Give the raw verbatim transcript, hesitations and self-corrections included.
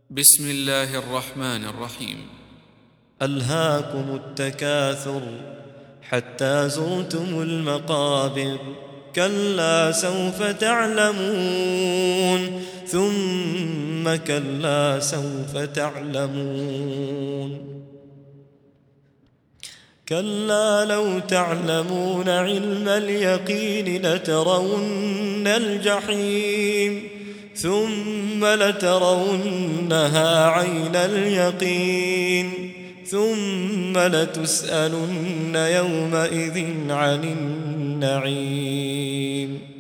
بسم الله الرحمن الرحيم. ألهاكم التكاثر حتى زرتم المقابر، كلا سوف تعلمون ثم كلا سوف تعلمون. كلا لو تعلمون علم اليقين لترون الجحيم ثم لترونها عين اليقين ثم لتسألن يومئذ عن النعيم.